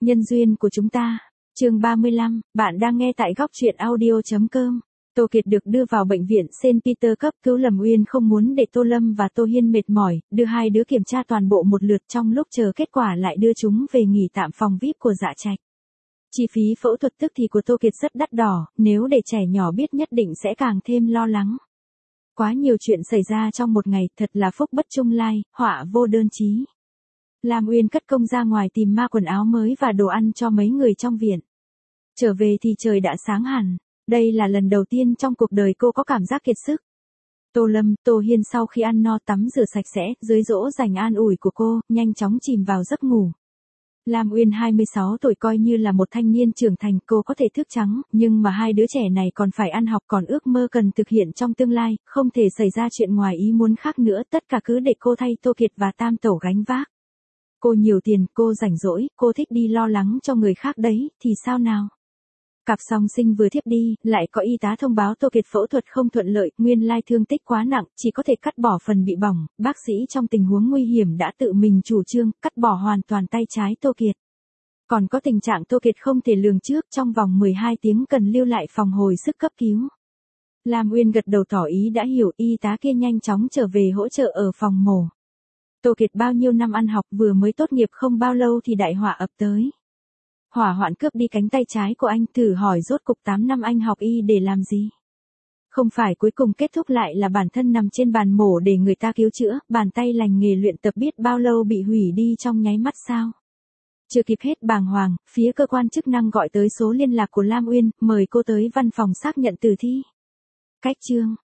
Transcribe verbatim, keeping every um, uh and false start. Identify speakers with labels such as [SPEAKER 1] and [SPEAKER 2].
[SPEAKER 1] Nhân duyên của chúng ta. Chương ba mươi lăm, bạn đang nghe tại góc truyện audio chấm com. Tô Kiệt được đưa vào bệnh viện Saint Peter cấp cứu. Lâm Uyên không muốn để Tô Lâm và Tô Hiên mệt mỏi, đưa hai đứa kiểm tra toàn bộ một lượt, trong lúc chờ kết quả lại đưa chúng về nghỉ tạm phòng vi ai pi của Dạ Trạch. Chi phí phẫu thuật tức thì của Tô Kiệt rất đắt đỏ, nếu để trẻ nhỏ biết nhất định sẽ càng thêm lo lắng. Quá nhiều chuyện xảy ra trong một ngày, thật là phúc bất chung lai, họa vô đơn chí. Lam Uyên cất công ra ngoài tìm ma quần áo mới và đồ ăn cho mấy người trong viện. Trở về thì trời đã sáng hẳn. Đây là lần đầu tiên trong cuộc đời cô có cảm giác kiệt sức. Tô Lâm, Tô Hiên sau khi ăn no tắm rửa sạch sẽ, dưới dỗ dành an ủi của cô, nhanh chóng chìm vào giấc ngủ. Lam Uyên hai mươi sáu tuổi coi như là một thanh niên trưởng thành, cô có thể thức trắng, nhưng mà hai đứa trẻ này còn phải ăn học, còn ước mơ cần thực hiện trong tương lai, không thể xảy ra chuyện ngoài ý muốn khác nữa, tất cả cứ để cô thay Tô Kiệt và Tam Tẩu gánh vác. Cô nhiều tiền, cô rảnh rỗi, cô thích đi lo lắng cho người khác đấy, thì sao nào? Cặp song sinh vừa thiếp đi, lại có y tá thông báo Tô Kiệt phẫu thuật không thuận lợi, nguyên lai thương tích quá nặng, chỉ có thể cắt bỏ phần bị bỏng, bác sĩ trong tình huống nguy hiểm đã tự mình chủ trương, cắt bỏ hoàn toàn tay trái Tô Kiệt. Còn có tình trạng Tô Kiệt không thể lường trước, trong vòng mười hai tiếng cần lưu lại phòng hồi sức cấp cứu. Lam Uyên gật đầu tỏ ý đã hiểu, y tá kia nhanh chóng trở về hỗ trợ ở phòng mổ. Tô Kiệt bao nhiêu năm ăn học vừa mới tốt nghiệp không bao lâu thì đại họa ập tới. Hỏa hoạn cướp đi cánh tay trái của anh, thử hỏi rốt cục tám năm anh học y để làm gì? Không phải cuối cùng kết thúc lại là bản thân nằm trên bàn mổ để người ta cứu chữa, bàn tay lành nghề luyện tập biết bao lâu bị hủy đi trong nháy mắt sao? Chưa kịp hết bàng hoàng, phía cơ quan chức năng gọi tới số liên lạc của Lam Uyên, mời cô tới văn phòng xác nhận tử thi. Cách chương,